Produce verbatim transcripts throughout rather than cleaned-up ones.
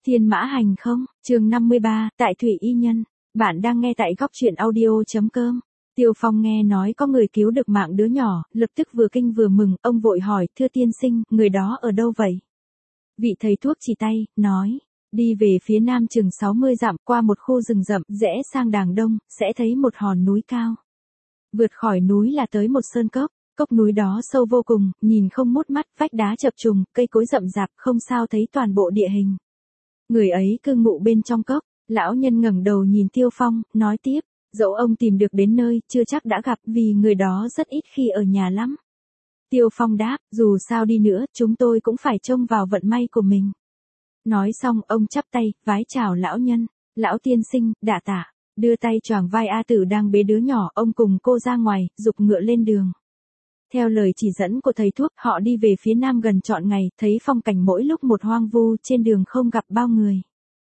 Thiên mã hành không, chương năm mươi ba, tại Thủy Y Nhân. Bạn đang nghe tại góc truyện audio.com. Tiêu Phong nghe nói có người cứu được mạng đứa nhỏ, lập tức vừa kinh vừa mừng, ông vội hỏi, thưa tiên sinh, người đó ở đâu vậy? Vị thầy thuốc chỉ tay, nói, đi về phía nam chừng sáu mươi dặm qua một khu rừng rậm, rẽ sang đàng đông, sẽ thấy một hòn núi cao. Vượt khỏi núi là tới một sơn cốc. Cốc núi đó sâu vô cùng, nhìn không mút mắt, vách đá chập trùng, cây cối rậm rạp, không sao thấy toàn bộ địa hình. Người ấy cư ngụ bên trong cốc. Lão nhân ngẩng đầu nhìn Tiêu Phong, nói tiếp, dẫu ông tìm được đến nơi, chưa chắc đã gặp, vì người đó rất ít khi ở nhà lắm. Tiêu Phong đáp, dù sao đi nữa, chúng tôi cũng phải trông vào vận may của mình. Nói xong, ông chắp tay, vái chào lão nhân. Lão tiên sinh, đạ tạ. Đưa tay choàng vai A Tử đang bế đứa nhỏ, ông cùng cô ra ngoài, giục ngựa lên đường. Theo lời chỉ dẫn của thầy thuốc, họ đi về phía nam gần trọn ngày, thấy phong cảnh mỗi lúc một hoang vu, trên đường không gặp bao người.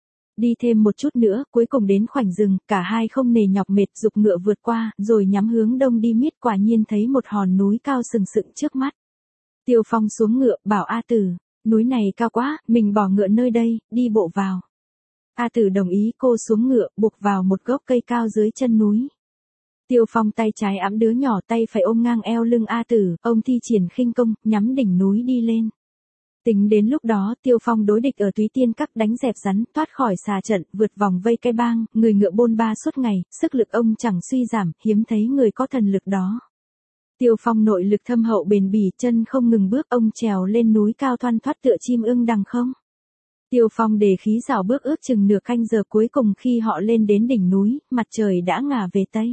Đi thêm một chút nữa, cuối cùng đến khoảnh rừng, cả hai không nề nhọc mệt, giục ngựa vượt qua, rồi nhắm hướng đông đi miết, quả nhiên thấy một hòn núi cao sừng sững trước mắt. Tiêu Phong xuống ngựa, bảo A Tử, núi này cao quá, mình bỏ ngựa nơi đây, đi bộ vào. A Tử đồng ý, cô xuống ngựa, buộc vào một gốc cây cao dưới chân núi. Tiêu Phong tay trái ẵm đứa nhỏ, tay phải ôm ngang eo lưng A Tử, ông thi triển khinh công, nhắm đỉnh núi đi lên. Tính đến lúc đó, Tiêu Phong đối địch ở Túy Tiên Các đánh dẹp rắn, thoát khỏi xà trận, vượt vòng vây cái bang, người ngựa bôn ba suốt ngày, sức lực ông chẳng suy giảm, hiếm thấy người có thần lực đó. Tiêu Phong nội lực thâm hậu bền bỉ, chân không ngừng bước, ông trèo lên núi cao thoăn thoắt tựa chim ưng đằng không. Tiêu Phong đề khí rảo bước ước chừng nửa canh giờ, cuối cùng khi họ lên đến đỉnh núi, mặt trời đã ngả về tây.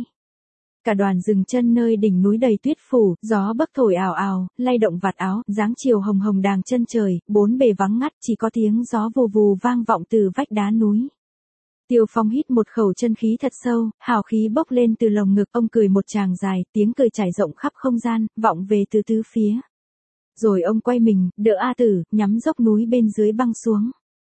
Cả đoàn dừng chân nơi đỉnh núi đầy tuyết phủ, gió bấc thổi ào ào, lay động vạt áo, dáng chiều hồng hồng đàng chân trời, bốn bề vắng ngắt, chỉ có tiếng gió vù vù vang vọng từ vách đá núi. Tiêu Phong hít một khẩu chân khí thật sâu, hào khí bốc lên từ lồng ngực, ông cười một tràng dài, tiếng cười trải rộng khắp không gian, vọng về từ tứ phía. Rồi ông quay mình, đỡ A Tử, nhắm dốc núi bên dưới băng xuống.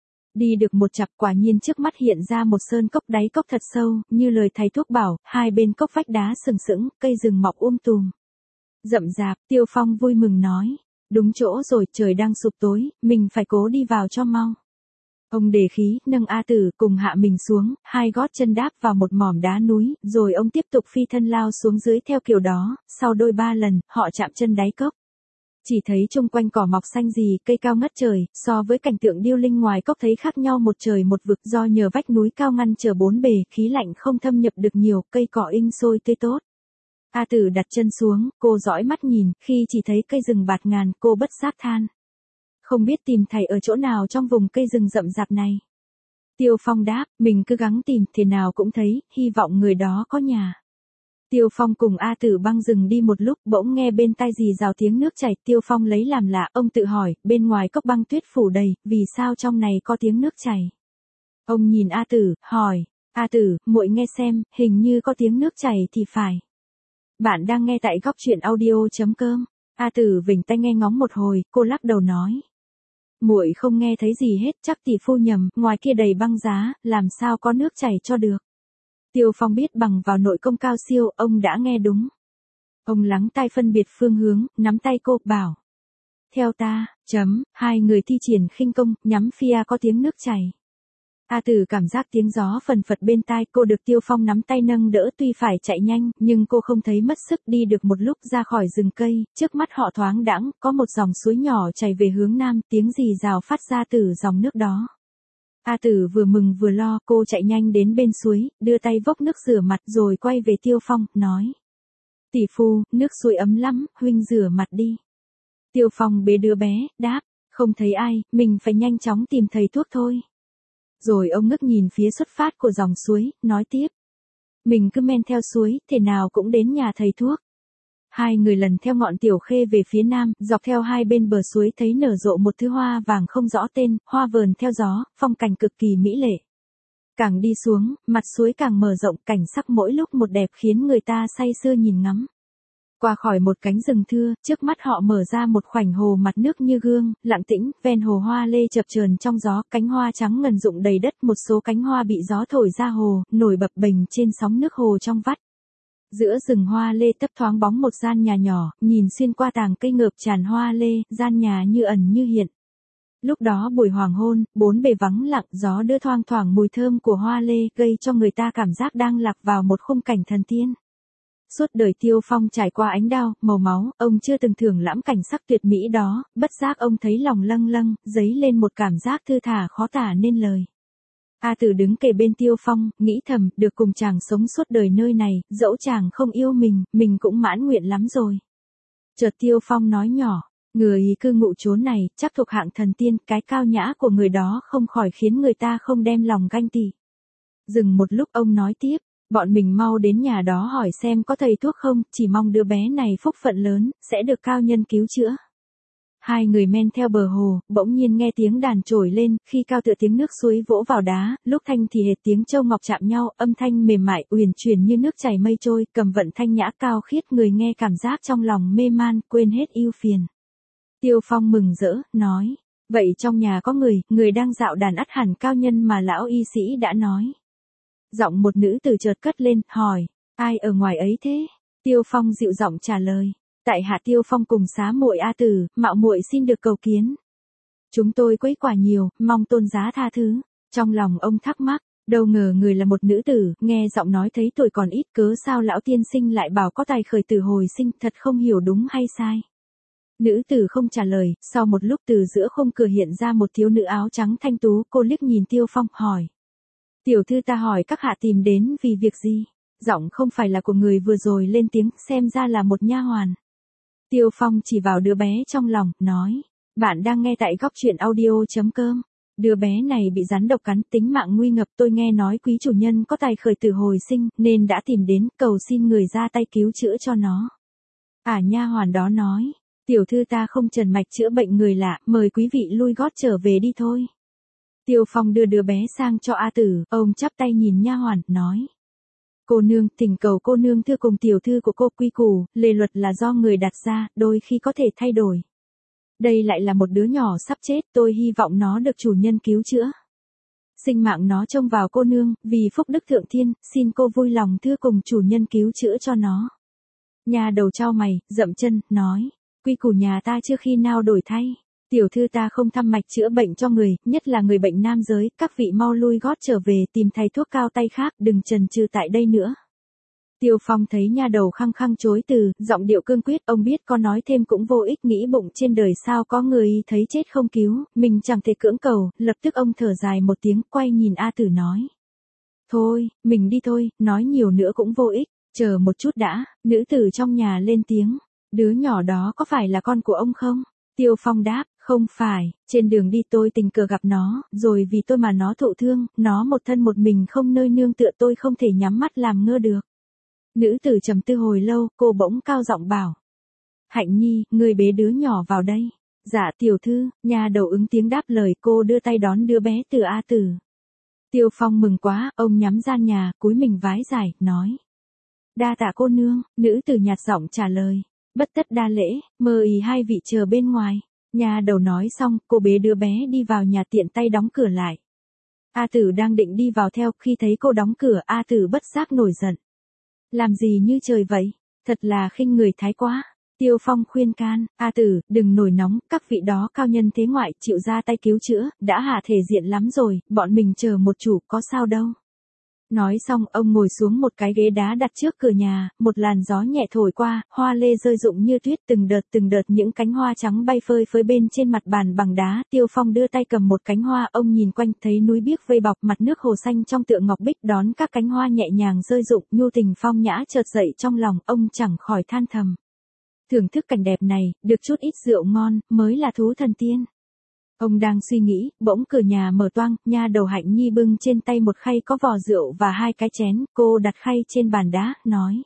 Đi được một chặp, quả nhiên trước mắt hiện ra một sơn cốc, đáy cốc thật sâu, như lời thầy thuốc bảo, hai bên cốc vách đá sừng sững, cây rừng mọc um tùm. Rậm rạp, Tiêu Phong vui mừng nói, đúng chỗ rồi, trời đang sụp tối, mình phải cố đi vào cho mau. Ông đề khí, nâng A Tử cùng hạ mình xuống, hai gót chân đáp vào một mỏm đá núi, rồi ông tiếp tục phi thân lao xuống dưới theo kiểu đó, sau đôi ba lần, họ chạm chân đáy cốc. Chỉ thấy chung quanh cỏ mọc xanh rì, cây cao ngất trời, so với cảnh tượng điêu linh ngoài cốc thấy khác nhau một trời một vực, do nhờ vách núi cao ngăn trở bốn bề, khí lạnh không thâm nhập được nhiều, cây cỏ inh sôi tươi tốt. A Tử đặt chân xuống, cô dõi mắt nhìn, khi chỉ thấy cây rừng bạt ngàn, cô bất giác than. Không biết tìm thầy ở chỗ nào trong vùng cây rừng rậm rạp này. Tiêu Phong đáp, mình cứ gắng tìm, thế nào cũng thấy, hy vọng người đó có nhà. Tiêu Phong cùng A Tử băng rừng đi một lúc, bỗng nghe bên tai rì rào tiếng nước chảy, Tiêu Phong lấy làm lạ, ông tự hỏi, bên ngoài cốc băng tuyết phủ đầy, vì sao trong này có tiếng nước chảy? Ông nhìn A Tử, hỏi, A Tử, muội nghe xem, hình như có tiếng nước chảy thì phải. Bạn đang nghe tại góc truyện audio.com. A Tử vểnh tai nghe ngóng một hồi, cô lắc đầu nói. Muội không nghe thấy gì hết, chắc tỷ phu nhầm, ngoài kia đầy băng giá, làm sao có nước chảy cho được. Tiêu Phong biết bằng vào nội công cao siêu, ông đã nghe đúng. Ông lắng tai phân biệt phương hướng, nắm tay cô, bảo. Theo ta, chấm, hai người thi triển khinh công, nhắm phía có tiếng nước chảy. A Tử cảm giác tiếng gió phần phật bên tai, cô được Tiêu Phong nắm tay nâng đỡ, tuy phải chạy nhanh, nhưng cô không thấy mất sức, đi được một lúc ra khỏi rừng cây, trước mắt họ thoáng đãng, có một dòng suối nhỏ chảy về hướng nam, tiếng rì rào phát ra từ dòng nước đó. A Tử vừa mừng vừa lo, cô chạy nhanh đến bên suối, đưa tay vốc nước rửa mặt rồi quay về Tiêu Phong, nói. Tỷ phu, nước suối ấm lắm, huynh rửa mặt đi. Tiêu Phong bế đứa bé, đáp, không thấy ai, mình phải nhanh chóng tìm thầy thuốc thôi. Rồi ông ngước nhìn phía xuất phát của dòng suối, nói tiếp. Mình cứ men theo suối, thế nào cũng đến nhà thầy thuốc. Hai người lần theo ngọn tiểu khê về phía nam, dọc theo hai bên bờ suối thấy nở rộ một thứ hoa vàng không rõ tên, hoa vờn theo gió, phong cảnh cực kỳ mỹ lệ. Càng đi xuống, mặt suối càng mở rộng, cảnh sắc mỗi lúc một đẹp khiến người ta say sưa nhìn ngắm. Qua khỏi một cánh rừng thưa, trước mắt họ mở ra một khoảnh hồ mặt nước như gương, lặng tĩnh, ven hồ hoa lê chập chờn trong gió, cánh hoa trắng ngần rụng đầy đất, một số cánh hoa bị gió thổi ra hồ, nổi bập bềnh trên sóng nước hồ trong vắt. Giữa rừng hoa lê thấp thoáng bóng một gian nhà nhỏ, nhìn xuyên qua tàng cây ngợp tràn hoa lê, gian nhà như ẩn như hiện. Lúc đó buổi hoàng hôn, bốn bề vắng lặng, gió đưa thoang thoảng mùi thơm của hoa lê, gây cho người ta cảm giác đang lạc vào một khung cảnh thần tiên. Suốt đời Tiêu Phong trải qua ánh đao, màu máu, ông chưa từng thưởng lãm cảnh sắc tuyệt mỹ đó, bất giác ông thấy lòng lâng lâng, dấy lên một cảm giác thư thả khó tả nên lời. A Tử đứng kề bên Tiêu Phong, nghĩ thầm, được cùng chàng sống suốt đời nơi này, dẫu chàng không yêu mình, mình cũng mãn nguyện lắm rồi. Chợt Tiêu Phong nói nhỏ, người cư ngụ chốn này, chắc thuộc hạng thần tiên, cái cao nhã của người đó không khỏi khiến người ta không đem lòng ganh tị. Dừng một lúc ông nói tiếp, bọn mình mau đến nhà đó hỏi xem có thầy thuốc không, chỉ mong đứa bé này phúc phận lớn, sẽ được cao nhân cứu chữa. Hai người men theo bờ hồ, bỗng nhiên nghe tiếng đàn trồi lên, khi cao tựa tiếng nước suối vỗ vào đá, lúc thanh thì hệt tiếng châu ngọc chạm nhau, âm thanh mềm mại, uyển chuyển như nước chảy mây trôi, cầm vận thanh nhã cao khiết, người nghe cảm giác trong lòng mê man, quên hết ưu phiền. Tiêu Phong mừng rỡ, nói, vậy trong nhà có người, người đang dạo đàn ắt hẳn cao nhân mà lão y sĩ đã nói. Giọng một nữ tử chợt cất lên, hỏi, ai ở ngoài ấy thế? Tiêu Phong dịu giọng trả lời, tại hạ Tiêu Phong cùng xá muội A Tử, mạo muội xin được cầu kiến. Chúng tôi quấy quả nhiều, mong tôn giá tha thứ. Trong lòng ông thắc mắc, đâu ngờ người là một nữ tử, nghe giọng nói thấy tuổi còn ít, cớ sao lão tiên sinh lại bảo có tài khởi tử hồi sinh, thật không hiểu đúng hay sai. Nữ tử không trả lời, sau một lúc từ giữa khung cửa hiện ra một thiếu nữ áo trắng thanh tú, cô liếc nhìn Tiêu Phong, hỏi. Tiểu thư ta hỏi các hạ tìm đến vì việc gì? Giọng không phải là của người vừa rồi lên tiếng, xem ra là một nha hoàn. Tiêu Phong chỉ vào đứa bé trong lòng, nói, bạn đang nghe tại góc truyện audio chấm com. Đứa bé này bị rắn độc cắn, tính mạng nguy ngập, tôi nghe nói quý chủ nhân có tài khởi tử hồi sinh, nên đã tìm đến, cầu xin người ra tay cứu chữa cho nó. À, nha hoàn đó nói, tiểu thư ta không trần mạch chữa bệnh người lạ, mời quý vị lui gót trở về đi thôi. Tiêu Phong đưa đứa bé sang cho A Tử, ông chắp tay nhìn nha hoàn, nói. Cô nương, thỉnh cầu cô nương thưa cùng tiểu thư của cô, quy củ, lề luật là do người đặt ra, đôi khi có thể thay đổi. Đây lại là một đứa nhỏ sắp chết, tôi hy vọng nó được chủ nhân cứu chữa. Sinh mạng nó trông vào cô nương, vì phúc đức thượng thiên, xin cô vui lòng thưa cùng chủ nhân cứu chữa cho nó. Nhà đầu trao mày, dậm chân, nói, quy củ nhà ta chưa khi nào đổi thay. Tiểu thư ta không thăm mạch chữa bệnh cho người, nhất là người bệnh nam giới, các vị mau lui gót trở về tìm thầy thuốc cao tay khác, đừng chần chừ tại đây nữa. Tiêu Phong thấy nha đầu khăng khăng chối từ, giọng điệu cương quyết, ông biết có nói thêm cũng vô ích, nghĩ bụng trên đời sao có người thấy chết không cứu, mình chẳng thể cưỡng cầu, lập tức ông thở dài một tiếng, quay nhìn A Tử nói. Thôi, mình đi thôi, nói nhiều nữa cũng vô ích, chờ một chút đã, nữ tử trong nhà lên tiếng, đứa nhỏ đó có phải là con của ông không? Tiêu Phong đáp, không phải, trên đường đi tôi tình cờ gặp nó, rồi vì tôi mà nó thụ thương, nó một thân một mình không nơi nương tựa, tôi không thể nhắm mắt làm ngơ được. Nữ tử trầm tư hồi lâu, cô bỗng cao giọng bảo. Hạnh Nhi, ngươi bế đứa nhỏ vào đây. Dạ tiểu thư, nhà đầu ứng tiếng đáp lời, cô đưa tay đón đứa bé từ A Tử. Tiêu Phong mừng quá, ông nhắm gian nhà, cúi mình vái giải, nói. Đa tạ cô nương, nữ tử nhạt giọng trả lời. Bất tất đa lễ, mơ ý hai vị chờ bên ngoài. Nhà đầu nói xong, cô bế đứa bé đi vào nhà, tiện tay đóng cửa lại. A Tử đang định đi vào theo, khi thấy cô đóng cửa, A Tử bất giác nổi giận. Làm gì như trời vậy? Thật là khinh người thái quá. Tiêu Phong khuyên can, A Tử, đừng nổi nóng, các vị đó cao nhân thế ngoại, chịu ra tay cứu chữa, đã hạ thể diện lắm rồi, bọn mình chờ một chủ, có sao đâu. Nói xong, ông ngồi xuống một cái ghế đá đặt trước cửa nhà, một làn gió nhẹ thổi qua, hoa lê rơi rụng như tuyết, từng đợt từng đợt những cánh hoa trắng bay phơi phới bên trên mặt bàn bằng đá. Tiêu Phong đưa tay cầm một cánh hoa, ông nhìn quanh thấy núi biếc vây bọc, mặt nước hồ xanh trong tượng ngọc bích, đón các cánh hoa nhẹ nhàng rơi rụng, nhu tình phong nhã chợt dậy trong lòng, ông chẳng khỏi than thầm. Thưởng thức cảnh đẹp này, được chút ít rượu ngon, mới là thú thần tiên. Ông đang suy nghĩ, bỗng cửa nhà mở toang, nha đầu Hạnh Nhi bưng trên tay một khay có vò rượu và hai cái chén, cô đặt khay trên bàn đá, nói.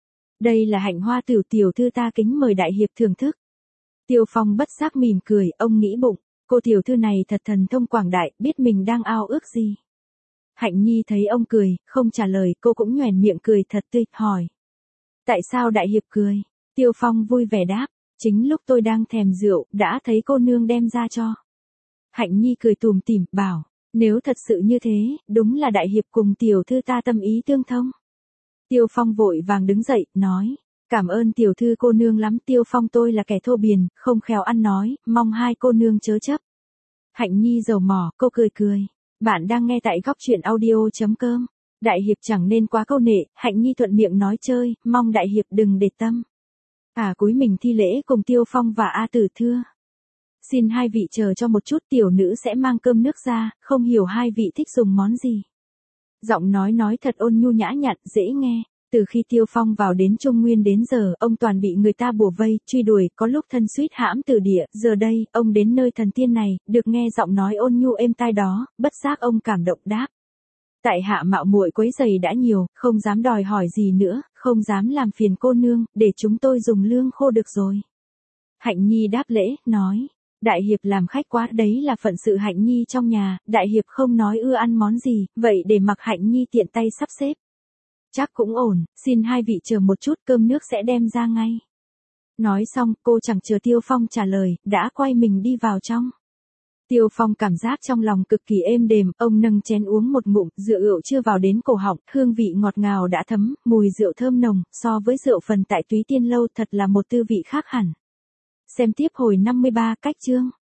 Đây là Hạnh Hoa tiểu tiểu thư ta kính mời đại hiệp thưởng thức. Tiêu Phong bất giác mỉm cười, ông nghĩ bụng, cô tiểu thư này thật thần thông quảng đại, biết mình đang ao ước gì. Hạnh Nhi thấy ông cười, không trả lời, cô cũng nhoẻn miệng cười thật tươi, hỏi. Tại sao đại hiệp cười? Tiêu Phong vui vẻ đáp, chính lúc tôi đang thèm rượu, đã thấy cô nương đem ra cho. Hạnh Nhi cười tủm tỉm, bảo, nếu thật sự như thế, đúng là đại hiệp cùng tiểu thư ta tâm ý tương thông. Tiêu Phong vội vàng đứng dậy, nói, cảm ơn tiểu thư cô nương lắm, Tiêu Phong tôi là kẻ thô biền, không khéo ăn nói, mong hai cô nương chớ chấp. Hạnh Nhi dầu mỏ, cô cười cười. Bạn đang nghe tại góc truyện audio.com. Đại hiệp chẳng nên quá câu nệ, Hạnh Nhi thuận miệng nói chơi, mong đại hiệp đừng để tâm. À cúi mình thi lễ cùng Tiêu Phong và A Tử thưa. Xin hai vị chờ cho một chút, tiểu nữ sẽ mang cơm nước ra, không hiểu hai vị thích dùng món gì. Giọng nói nói thật ôn nhu nhã nhặn, dễ nghe. Từ khi Tiêu Phong vào đến Trung Nguyên đến giờ, ông toàn bị người ta bủa vây, truy đuổi, có lúc thân suýt hãm từ địa, giờ đây, ông đến nơi thần tiên này, được nghe giọng nói ôn nhu êm tai đó, bất giác ông cảm động đáp. Tại hạ mạo muội quấy giày đã nhiều, không dám đòi hỏi gì nữa, không dám làm phiền cô nương, để chúng tôi dùng lương khô được rồi. Hạnh Nhi đáp lễ, nói. Đại hiệp làm khách quá, đấy là phận sự Hạnh Nhi trong nhà, đại hiệp không nói ưa ăn món gì, vậy để mặc Hạnh Nhi tiện tay sắp xếp. Chắc cũng ổn, xin hai vị chờ một chút, cơm nước sẽ đem ra ngay. Nói xong, cô chẳng chờ Tiêu Phong trả lời, đã quay mình đi vào trong. Tiêu Phong cảm giác trong lòng cực kỳ êm đềm, ông nâng chén uống một ngụm, rượu rượu chưa vào đến cổ họng, hương vị ngọt ngào đã thấm, mùi rượu thơm nồng, so với rượu phần tại Túy Tiên Lâu thật là một tư vị khác hẳn. Xem tiếp hồi năm mươi ba, cách chương.